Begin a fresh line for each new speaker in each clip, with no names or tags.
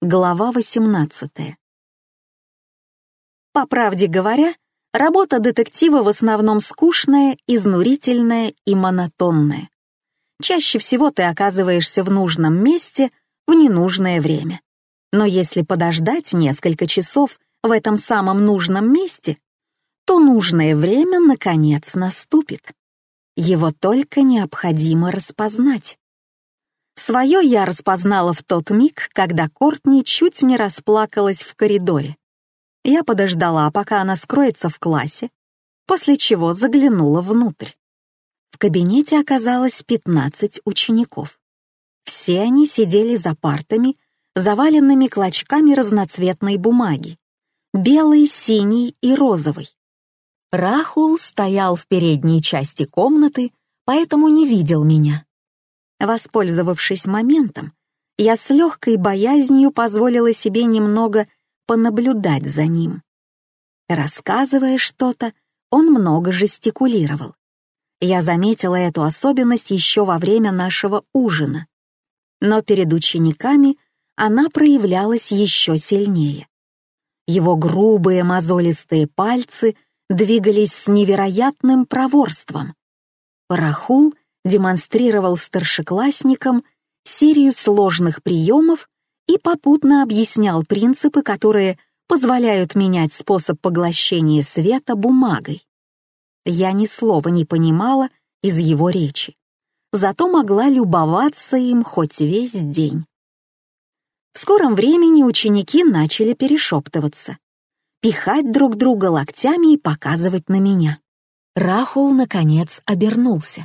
Глава 18. По правде говоря, работа детектива в основном скучная, изнурительная и монотонная. Чаще всего ты оказываешься в нужном месте в ненужное время. Но если подождать несколько часов в этом самом нужном месте, то нужное время наконец наступит. Его только необходимо распознать. Своё я распознала в тот миг, когда Кортни чуть не расплакалась в коридоре. Я подождала, пока она скроется в классе, после чего заглянула внутрь. В кабинете оказалось 15 учеников. Все они сидели за партами, заваленными клочками разноцветной бумаги, белой, синей и розовой. Рахул стоял в передней части комнаты, поэтому не видел меня. Воспользовавшись моментом, я с легкой боязнью позволила себе немного понаблюдать за ним. Рассказывая что-то, он много жестикулировал. Я заметила эту особенность еще во время нашего ужина. Но перед учениками она проявлялась еще сильнее. Его грубые мозолистые пальцы двигались с невероятным проворством. Рахул демонстрировал старшеклассникам серию сложных приемов и попутно объяснял принципы, которые позволяют менять способ поглощения света бумагой. Я ни слова не понимала из его речи, зато могла любоваться им хоть весь день. В скором времени ученики начали перешептываться, пихать друг друга локтями и показывать на меня. Рахул, наконец, обернулся.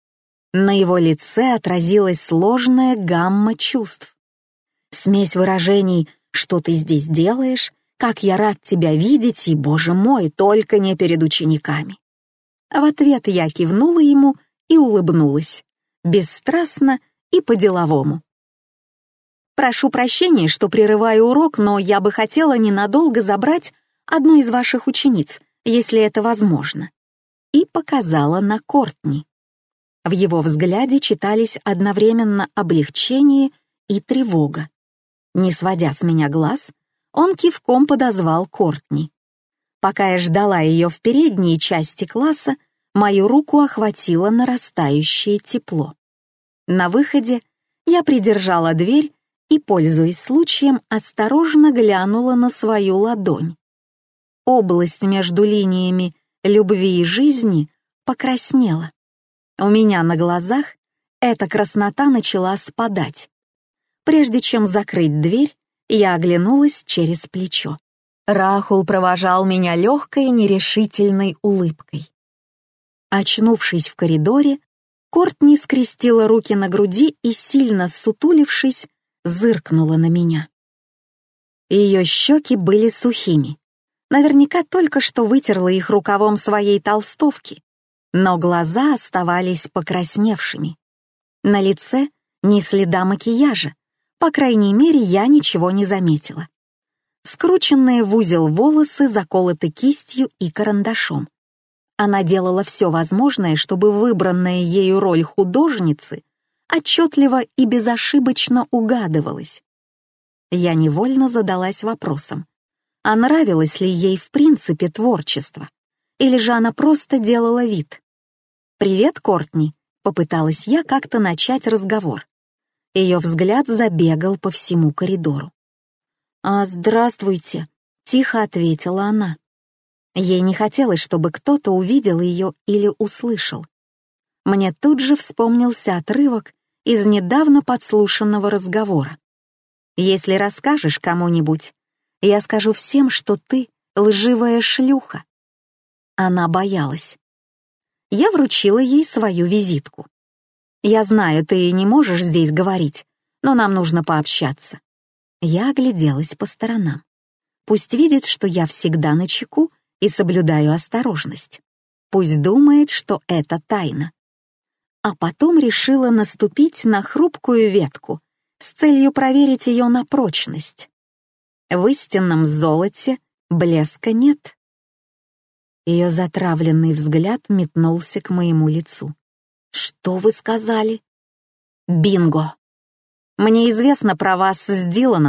На его лице отразилась сложная гамма чувств. Смесь выражений «что ты здесь делаешь?», «как я рад тебя видеть» и «боже мой, только не перед учениками». В ответ я кивнула ему и улыбнулась, бесстрастно и по-деловому. «Прошу прощения, что прерываю урок, но я бы хотела ненадолго забрать одну из ваших учениц, если это возможно», и показала на Кортни. В его взгляде читались одновременно облегчение и тревога. Не сводя с меня глаз, он кивком подозвал Кортни. Пока я ждала ее в передней части класса, мою руку охватило нарастающее тепло. На выходе я придержала дверь и, пользуясь случаем, осторожно глянула на свою ладонь. Область между линиями любви и жизни покраснела. У меня на глазах эта краснота начала спадать. Прежде чем закрыть дверь, я оглянулась через плечо. Рахул провожал меня легкой, нерешительной улыбкой. Очнувшись в коридоре, Кортни скрестила руки на груди и, сильно ссутулившись, зыркнула на меня. Ее щеки были сухими. Наверняка только что вытерла их рукавом своей толстовки, но глаза оставались покрасневшими. На лице ни следа макияжа, по крайней мере, я ничего не заметила. Скрученные в узел волосы заколоты кистью и карандашом. Она делала все возможное, чтобы выбранная ею роль художницы отчетливо и безошибочно угадывалась. Я невольно задалась вопросом, а нравилось ли ей в принципе творчество, или же она просто делала вид. «Привет, Кортни», — попыталась я как-то начать разговор. Ее взгляд забегал по всему коридору. «Здравствуйте», — тихо ответила она. Ей не хотелось, чтобы кто-то увидел ее или услышал. Мне тут же вспомнился отрывок из недавно подслушанного разговора. «Если расскажешь кому-нибудь, я скажу всем, что ты лживая шлюха». Она боялась. Я вручила ей свою визитку. «Я знаю, ты не можешь здесь говорить, но нам нужно пообщаться». Я огляделась по сторонам. Пусть видит, что я всегда начеку и соблюдаю осторожность. Пусть думает, что это тайна. А потом решила наступить на хрупкую ветку с целью проверить ее на прочность. В истинном золоте блеска нет. Ее затравленный взгляд метнулся к моему лицу. «Что вы сказали?» «Бинго! Мне известно про вас с Диланом.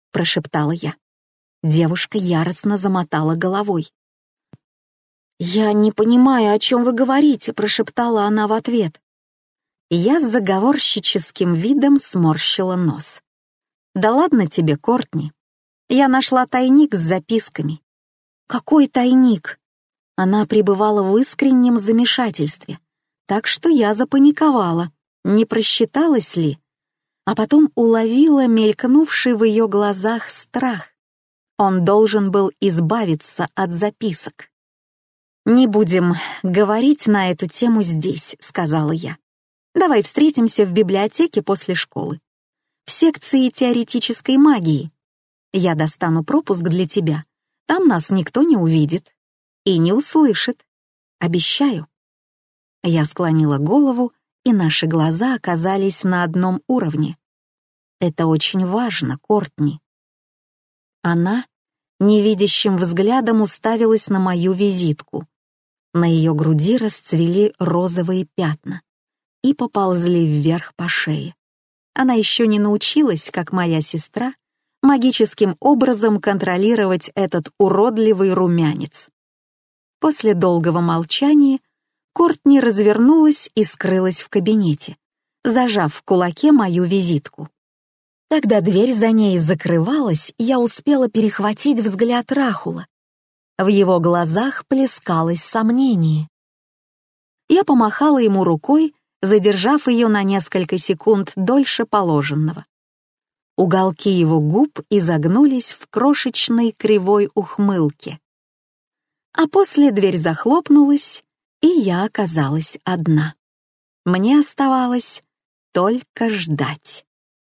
— прошептала я. Девушка яростно замотала головой. «Я не понимаю, о чем вы говорите», — прошептала она в ответ. Я с заговорщическим видом сморщила нос. «Да ладно тебе, Кортни. Я нашла тайник с записками». «Какой тайник?» Она пребывала в искреннем замешательстве, так что я запаниковала, не просчиталась ли, а потом уловила мелькнувший в ее глазах страх. Он должен был избавиться от записок. «Не будем говорить на эту тему здесь», — сказала я. «Давай встретимся в библиотеке после школы. В секции теоретической магии. Я достану пропуск для тебя. Там нас никто не увидит и не услышит. Обещаю». Я склонила голову, и наши глаза оказались на одном уровне. «Это очень важно, Кортни». Она невидящим взглядом уставилась на мою визитку. На ее груди расцвели розовые пятна и поползли вверх по шее. Она еще не научилась, как моя сестра, магическим образом контролировать этот уродливый румянец. После долгого молчания Кортни развернулась и скрылась в кабинете, зажав в кулаке мою визитку. Когда дверь за ней закрывалась, я успела перехватить взгляд Рахула. В его глазах плескалось сомнение. Я помахала ему рукой, задержав ее на несколько секунд дольше положенного. Уголки его губ изогнулись в крошечной кривой ухмылке. А после дверь захлопнулась, и я оказалась одна. Мне оставалось только ждать.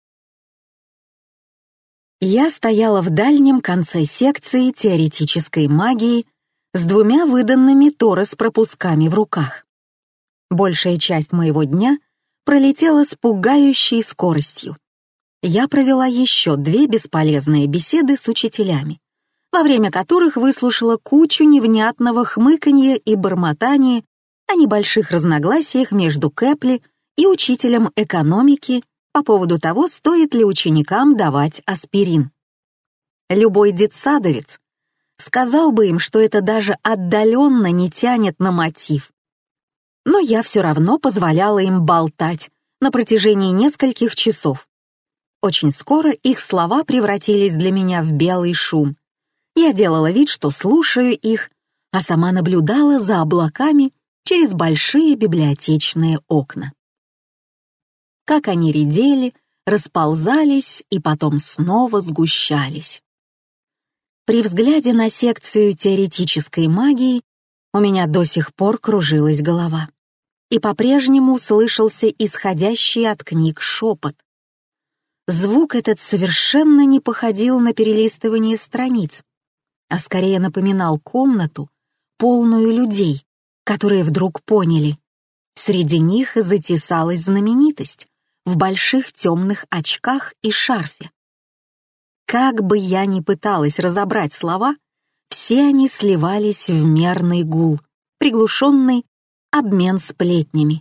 Я стояла в дальнем конце секции теоретической магии с 2 выданными торос-пропусками в руках. Большая часть моего дня пролетела с пугающей скоростью. Я провела еще 2 бесполезные беседы с учителями, во время которых выслушала кучу невнятного хмыканья и бормотания о небольших разногласиях между Кэпли и учителем экономики по поводу того, стоит ли ученикам давать аспирин. Любой детсадовец сказал бы им, что это даже отдаленно не тянет на мотив. Но я все равно позволяла им болтать на протяжении нескольких часов. Очень скоро их слова превратились для меня в белый шум. Я делала вид, что слушаю их, а сама наблюдала за облаками через большие библиотечные окна. Как они редели, расползались и потом снова сгущались. При взгляде на секцию теоретической магии у меня до сих пор кружилась голова, и по-прежнему слышался исходящий от книг шепот. Звук этот совершенно не походил на перелистывание страниц, а скорее напоминал комнату, полную людей, которые вдруг поняли. Среди них затесалась знаменитость в больших темных очках и шарфе. Как бы я ни пыталась разобрать слова, все они сливались в мерный гул, приглушенный обмен сплетнями.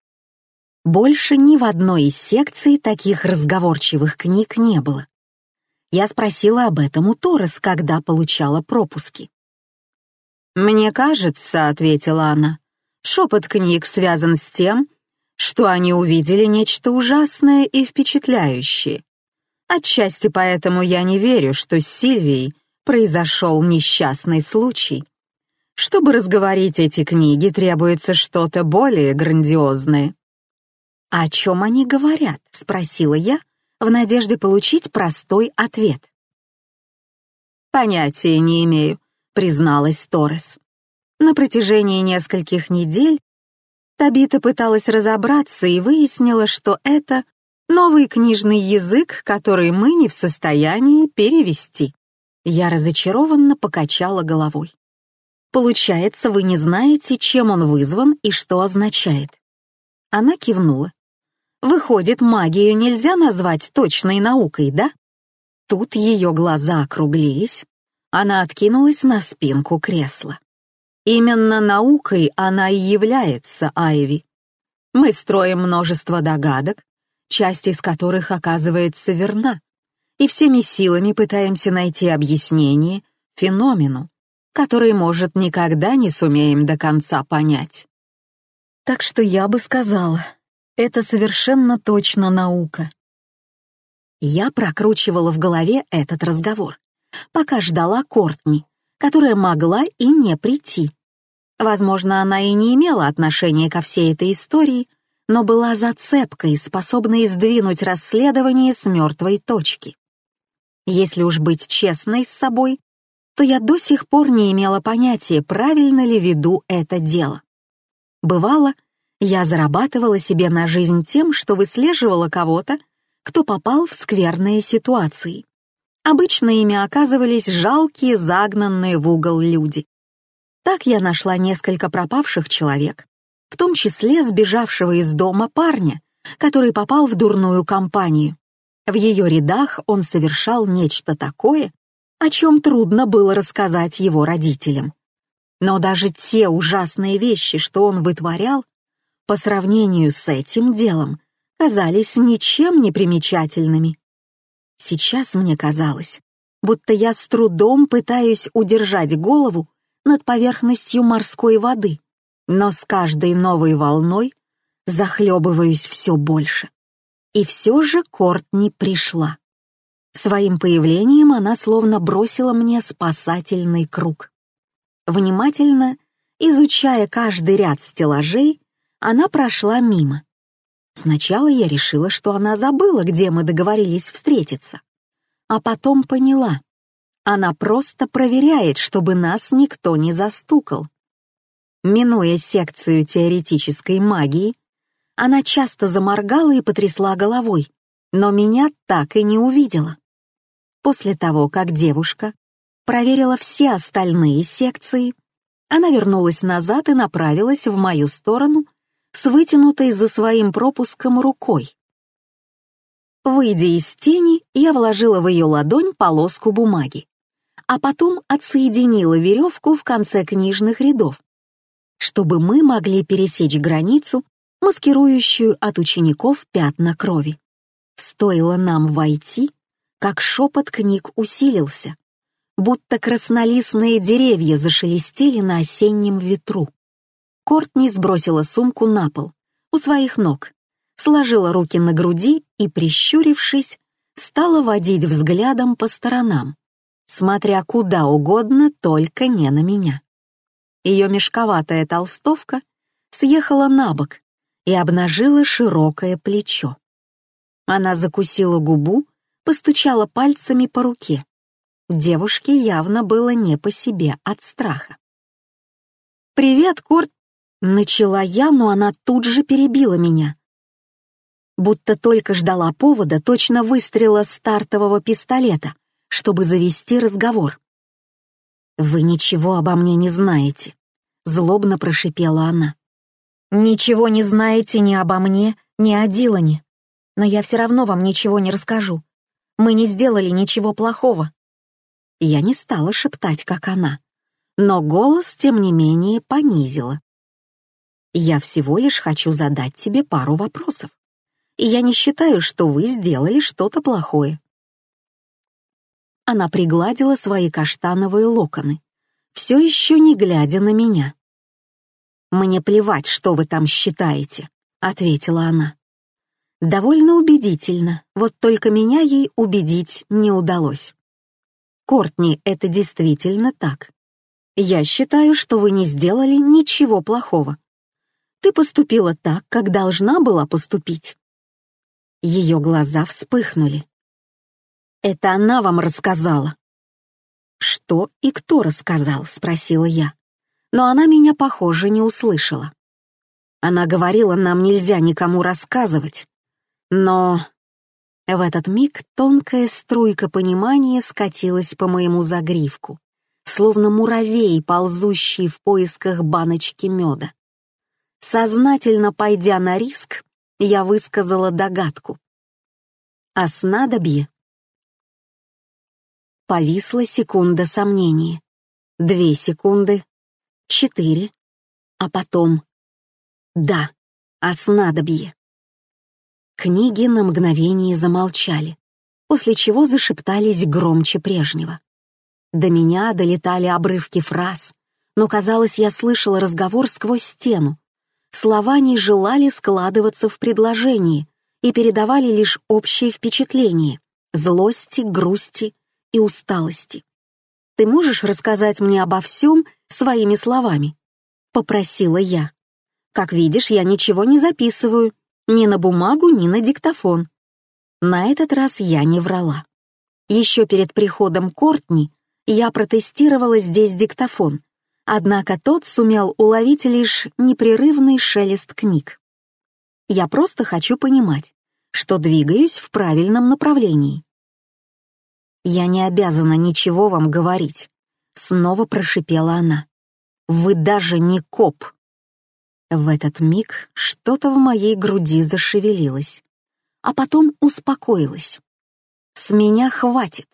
Больше ни в одной из секций таких разговорчивых книг не было. Я спросила об этом у Торос, когда получала пропуски. «Мне кажется», — ответила она, — «шепот книг связан с тем, что они увидели нечто ужасное и впечатляющее. Отчасти поэтому я не верю, что с Сильвией произошел несчастный случай. Чтобы разговорить эти книги, требуется что-то более грандиозное». «О чем они говорят?» — спросила я, в надежде получить простой ответ. «Понятия не имею», — призналась Торрес. На протяжении нескольких недель Табита пыталась разобраться и выяснила, что это новый книжный язык, который мы не в состоянии перевести. Я разочарованно покачала головой. «Получается, вы не знаете, чем он вызван и что означает?» Она кивнула. «Выходит, магию нельзя назвать точной наукой, да?» Тут ее глаза округлились. Она откинулась на спинку кресла. «Именно наукой она и является, Айви. Мы строим множество догадок, часть из которых оказывается верна, и всеми силами пытаемся найти объяснение феномену, который, может, никогда не сумеем до конца понять. Так что я бы сказала, это совершенно точно наука. Я прокручивала в голове этот разговор, пока ждала Кортни, которая могла и не прийти. Возможно, она и не имела отношения ко всей этой истории, но была зацепкой, способной сдвинуть расследование с мертвой точки. Если уж быть честной с собой, то я до сих пор не имела понятия, правильно ли веду это дело. Бывало, я зарабатывала себе на жизнь тем, что выслеживала кого-то, кто попал в скверные ситуации. Обычно ими оказывались жалкие, загнанные в угол люди. Так я нашла несколько пропавших человек, в том числе сбежавшего из дома парня, который попал в дурную компанию. В ее рядах он совершал нечто такое, о чем трудно было рассказать его родителям. Но даже те ужасные вещи, что он вытворял, по сравнению с этим делом, казались ничем не примечательными. Сейчас мне казалось, будто я с трудом пытаюсь удержать голову над поверхностью морской воды, но с каждой новой волной захлебываюсь все больше. И все же Кортни пришла. Своим появлением она словно бросила мне спасательный круг. Внимательно, изучая каждый ряд стеллажей, она прошла мимо. Сначала я решила, что она забыла, где мы договорились встретиться. А потом поняла. Она просто проверяет, чтобы нас никто не застукал. Минуя секцию теоретической магии, она часто заморгала и потрясла головой, но меня так и не увидела. После того, как девушка проверила все остальные секции, она вернулась назад и направилась в мою сторону с вытянутой за своим пропуском рукой. Выйдя из тени, я вложила в ее ладонь полоску бумаги, а потом отсоединила веревку в конце книжных рядов, чтобы мы могли пересечь границу, маскирующую от учеников пятна крови. Стоило нам войти, как шепот книг усилился, будто краснолистные деревья зашелестели на осеннем ветру. Кортни сбросила сумку на пол, у своих ног, сложила руки на груди и, прищурившись, стала водить взглядом по сторонам, смотря куда угодно, только не на меня. Ее мешковатая толстовка съехала на бок и обнажила широкое плечо. Она закусила губу, постучала пальцами по руке. Девушке явно было не по себе от страха. «Привет, Корт!» — начала я, но она тут же перебила меня. Будто только ждала повода, точно выстрела стартового пистолета, чтобы завести разговор. «Вы ничего обо мне не знаете», — злобно прошипела она. «Ничего не знаете ни обо мне, ни о Дилане. Но я все равно вам ничего не расскажу. Мы не сделали ничего плохого». Я не стала шептать, как она, но голос, тем не менее, понизила. «Я всего лишь хочу задать тебе пару вопросов, и я не считаю, что вы сделали что-то плохое». Она пригладила свои каштановые локоны, все еще не глядя на меня. «Мне плевать, что вы там считаете», — ответила она. Довольно убедительно, вот только меня ей убедить не удалось. «Кортни, это действительно так. Я считаю, что вы не сделали ничего плохого. Ты поступила так, как должна была поступить». Ее глаза вспыхнули. «Это она вам рассказала». «Что и кто рассказал?» — спросила я. Но она меня, похоже, не услышала. Она говорила, нам нельзя никому рассказывать. Но в этот миг тонкая струйка понимания скатилась по моему загривку, словно муравей, ползущий в поисках баночки меда. Сознательно пойдя на риск, я высказала догадку. «А снадобье?» Повисла секунда сомнения. 2 секунды. 4. А потом... Да, о снадобье. Книги на мгновение замолчали, после чего зашептались громче прежнего. До меня долетали обрывки фраз, но, казалось, я слышала разговор сквозь стену. Слова не желали складываться в предложении и передавали лишь общее впечатление — злости, грусти и усталости. «Ты можешь рассказать мне обо всем своими словами?» — попросила я. «Как видишь, я ничего не записываю, ни на бумагу, ни на диктофон». На этот раз я не врала. Еще перед приходом Кортни я протестировала здесь диктофон, однако тот сумел уловить лишь непрерывный шелест книг. Я просто хочу понимать, что двигаюсь в правильном направлении. «Я не обязана ничего вам говорить», — снова прошипела она. «Вы даже не коп». В этот миг что-то в моей груди зашевелилось, а потом успокоилось. «С меня хватит».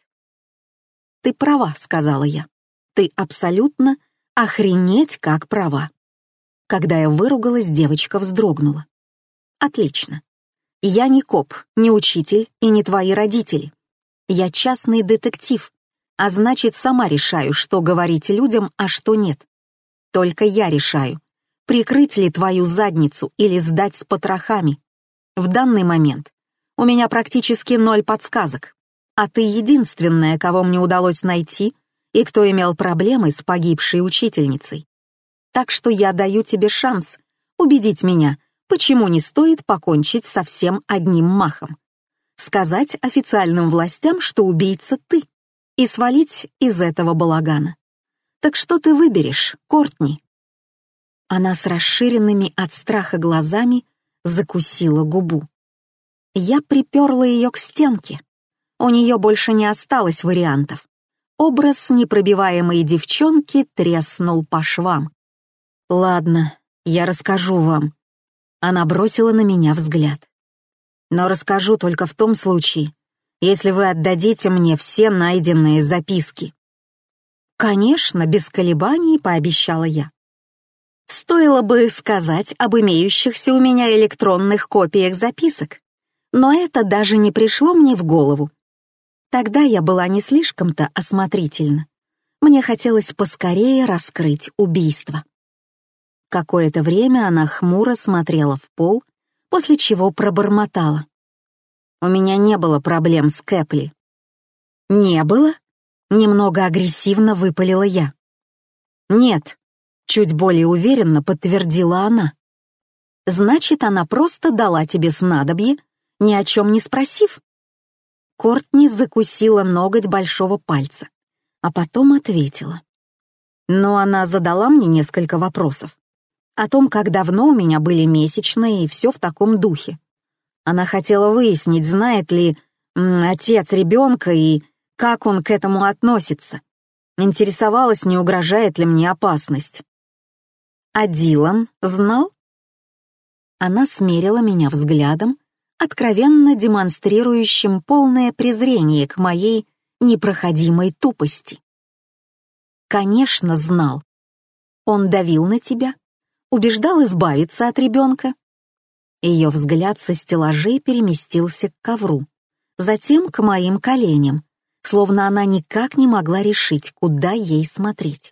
«Ты права», — сказала я. «Ты абсолютно охренеть как права». Когда я выругалась, девочка вздрогнула. «Отлично. Я не коп, не учитель и не твои родители. Я частный детектив, а значит, сама решаю, что говорить людям, а что нет. Только я решаю, прикрыть ли твою задницу или сдать с потрохами. В данный момент у меня практически 0 подсказок, а ты единственная, кого мне удалось найти и кто имел проблемы с погибшей учительницей. Так что я даю тебе шанс убедить меня, почему не стоит покончить со всем одним махом. Сказать официальным властям, что убийца ты, и свалить из этого балагана. Так что ты выберешь, Кортни?» Она с расширенными от страха глазами закусила губу. Я приперла ее к стенке. У нее больше не осталось вариантов. Образ непробиваемой девчонки треснул по швам. «Ладно, я расскажу вам». Она бросила на меня взгляд. «Но расскажу только в том случае, если вы отдадите мне все найденные записки». «Конечно, без колебаний», — пообещала я. Стоило бы сказать об имеющихся у меня электронных копиях записок, но это даже не пришло мне в голову. Тогда я была не слишком-то осмотрительна. Мне хотелось поскорее раскрыть убийство. Какое-то время она хмуро смотрела в пол, после чего пробормотала. «У меня не было проблем с Кэпли». «Не было?» — немного агрессивно выпалила я. «Нет», — чуть более уверенно подтвердила она. «Значит, она просто дала тебе снадобье, ни о чем не спросив?» Кортни закусила ноготь большого пальца, а потом ответила. Но она задала мне несколько вопросов. О том, как давно у меня были месячные, и все в таком духе. Она хотела выяснить, знает ли отец ребенка и как он к этому относится. Интересовалась, не угрожает ли мне опасность. А Дилан знал? Она смерила меня взглядом, откровенно демонстрирующим полное презрение к моей непроходимой тупости. Конечно, знал. Он давил на тебя, убеждал избавиться от ребенка. Ее взгляд со стеллажей переместился к ковру, затем к моим коленям, словно она никак не могла решить, куда ей смотреть.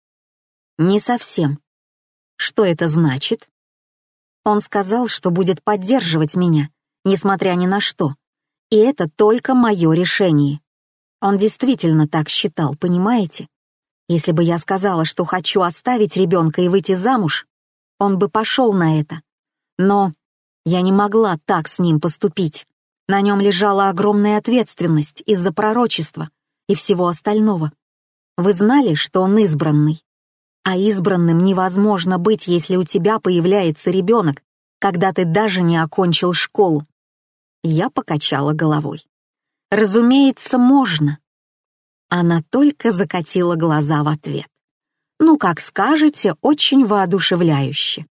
Не совсем. Что это значит? Он сказал, что будет поддерживать меня, несмотря ни на что, и это только мое решение. Он действительно так считал, понимаете? Если бы я сказала, что хочу оставить ребенка и выйти замуж, он бы пошел на это. Но я не могла так с ним поступить. На нем лежала огромная ответственность из-за пророчества и всего остального. Вы знали, что он избранный? А избранным невозможно быть, если у тебя появляется ребенок, когда ты даже не окончил школу. Я покачала головой. Разумеется, можно. Она только закатила глаза в ответ. Ну, как скажете, очень воодушевляюще.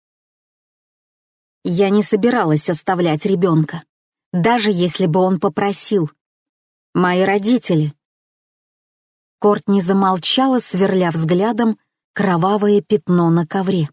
Я не собиралась оставлять ребенка, даже если бы он попросил. Мои родители. Кортни замолчала, сверля взглядом кровавое пятно на ковре.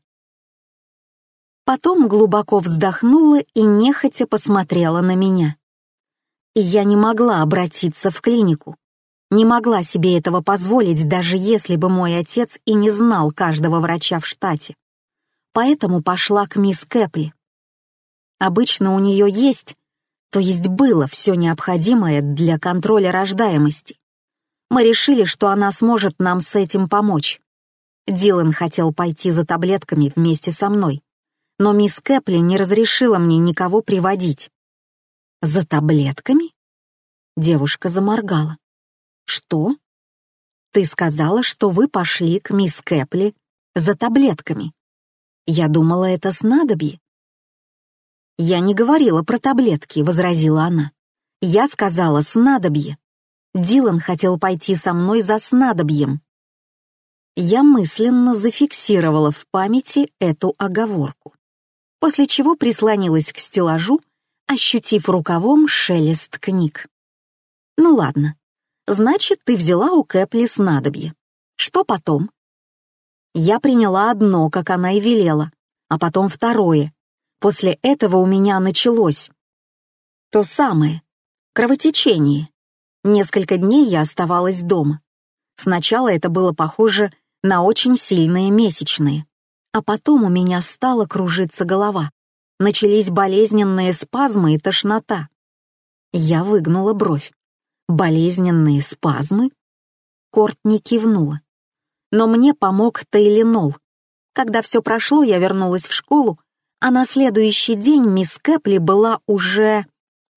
Потом глубоко вздохнула и нехотя посмотрела на меня. И я не могла обратиться в клинику. Не могла себе этого позволить, даже если бы мой отец и не знал каждого врача в штате. Поэтому пошла к мисс Кэпли. Обычно у нее есть, то есть было все необходимое для контроля рождаемости. Мы решили, что она сможет нам с этим помочь. Дилан хотел пойти за таблетками вместе со мной, но мисс Кэпли не разрешила мне никого приводить. «За таблетками?» Девушка заморгала. «Что? Ты сказала, что вы пошли к мисс Кэпли за таблетками. Я думала, это снадобье». «Я не говорила про таблетки», — возразила она. «Я сказала снадобье. Дилан хотел пойти со мной за снадобьем». Я мысленно зафиксировала в памяти эту оговорку, после чего прислонилась к стеллажу, ощутив рукавом шелест книг. «Ну ладно, значит, ты взяла у Кэпли снадобье. Что потом?» Я приняла одно, как она и велела, а потом второе. После этого у меня началось то самое — кровотечение. Несколько дней я оставалась дома. Сначала это было похоже на очень сильные месячные, а потом у меня стала кружиться голова. Начались болезненные спазмы и тошнота. Я выгнула бровь. Болезненные спазмы? Кортни кивнула. Но мне помог тайленол. Когда все прошло, я вернулась в школу, а на следующий день мисс Кэпли была уже...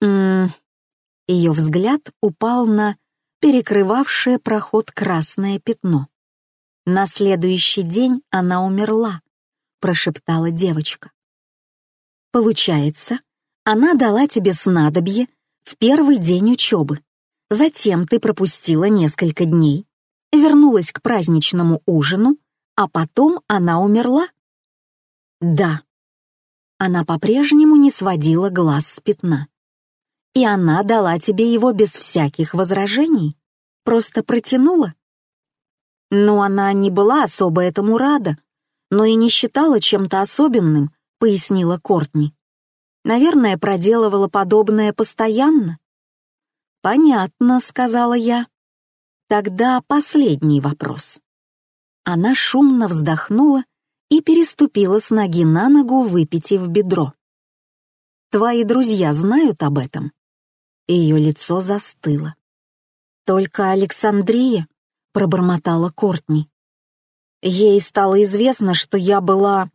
Ее взгляд упал на перекрывавшее проход красное пятно. «На следующий день она умерла», — прошептала девочка. «Получается, она дала тебе снадобье в первый день учебы. Затем ты пропустила несколько дней, вернулась к праздничному ужину, а потом она умерла?» «Да». Она по-прежнему не сводила глаз с пятна. «И она дала тебе его без всяких возражений? Просто протянула?» «Ну, она не была особо этому рада, но и не считала чем-то особенным», — пояснила Кортни. «Наверное, проделывала подобное постоянно». «Понятно», — сказала я. «Тогда последний вопрос». Она шумно вздохнула и переступила с ноги на ногу, выпитив бедро. «Твои друзья знают об этом?» Ее лицо застыло. «Только Александрия», — пробормотала Кортни. «Ей стало известно, что я была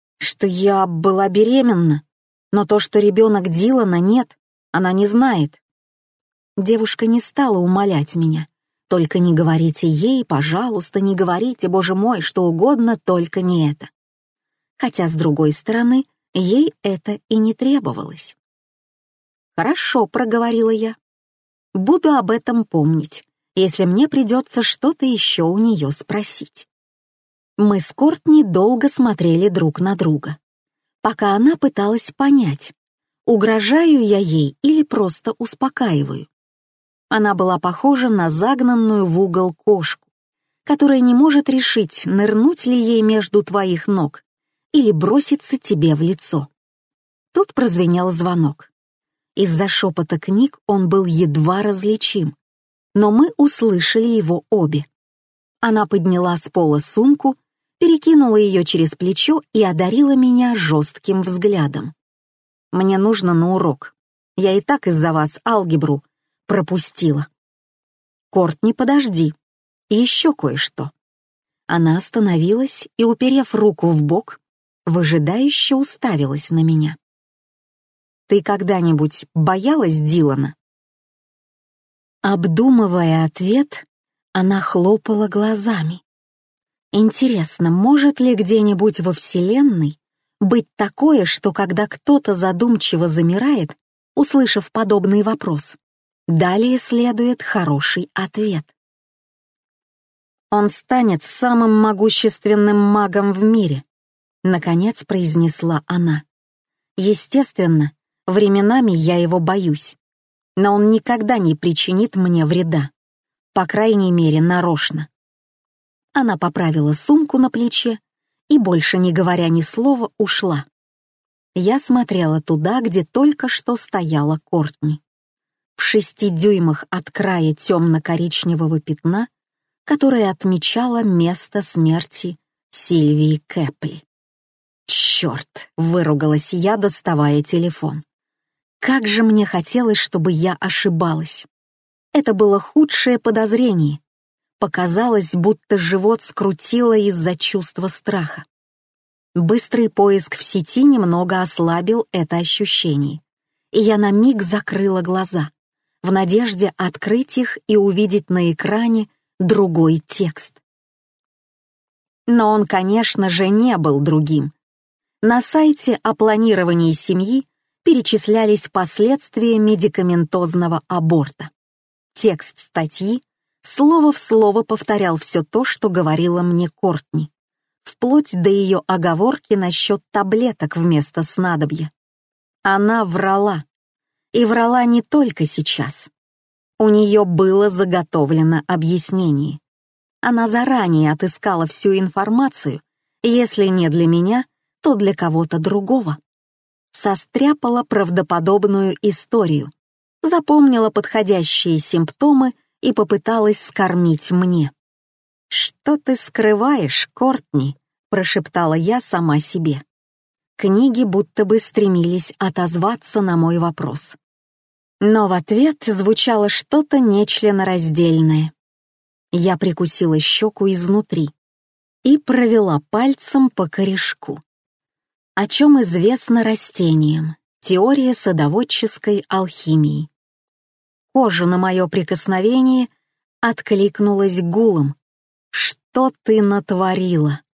беременна, но то, что ребенок Дилана, нет, она не знает». Девушка не стала умолять меня. «Только не говорите ей, пожалуйста, не говорите, боже мой, что угодно, только не это». Хотя, с другой стороны, ей это и не требовалось. «Хорошо», — проговорила я. «Буду об этом помнить, если мне придется что-то еще у нее спросить». Мы с Кортни долго смотрели друг на друга, пока она пыталась понять, угрожаю я ей или просто успокаиваю. Она была похожа на загнанную в угол кошку, которая не может решить, нырнуть ли ей между твоих ног или броситься тебе в лицо. Тут прозвенел звонок. Из-за шепота книг он был едва различим, но мы услышали его обе. Она подняла с пола сумку, перекинула ее через плечо и одарила меня жестким взглядом. «Мне нужно на урок. Я и так из-за вас алгебру пропустила». «Кортни, подожди. Еще кое-что». Она остановилась и, уперев руку в бок, выжидающе уставилась на меня. «Ты когда-нибудь боялась Дилана?» Обдумывая ответ, она хлопала глазами. Интересно, может ли где-нибудь во Вселенной быть такое, что когда кто-то задумчиво замирает, услышав подобный вопрос, далее следует хороший ответ? «Он станет самым могущественным магом в мире», — наконец произнесла она. «Естественно, временами я его боюсь, но он никогда не причинит мне вреда, по крайней мере, нарочно». Она поправила сумку на плече и, больше не говоря ни слова, ушла. Я смотрела туда, где только что стояла Кортни. в 6 дюймах от края темно-коричневого пятна, которое отмечало место смерти Сильвии Кэпли. «Черт!» — выругалась я, доставая телефон. Как же мне хотелось, чтобы я ошибалась. Это было худшее подозрение. Показалось, будто живот скрутило из-за чувства страха. Быстрый поиск в сети немного ослабил это ощущение, и я на миг закрыла глаза, в надежде открыть их и увидеть на экране другой текст. Но он, конечно же, не был другим. На сайте о планировании семьи перечислялись последствия медикаментозного аборта. Текст статьи слово в слово повторял все то, что говорила мне Кортни, вплоть до ее оговорки насчет таблеток вместо снадобья. Она врала. И врала не только сейчас. У нее было заготовлено объяснение. Она заранее отыскала всю информацию, если не для меня, то для кого-то другого. Состряпала правдоподобную историю, запомнила подходящие симптомы и попыталась скормить мне. «Что ты скрываешь, Кортни?» — прошептала я сама себе. Книги будто бы стремились отозваться на мой вопрос. Но в ответ звучало что-то нечленораздельное. Я прикусила щеку изнутри и провела пальцем по корешку. О чем известно растениям? Теория садоводческой алхимии. Кожа на мое прикосновение откликнулась гулом. «Что ты натворила?»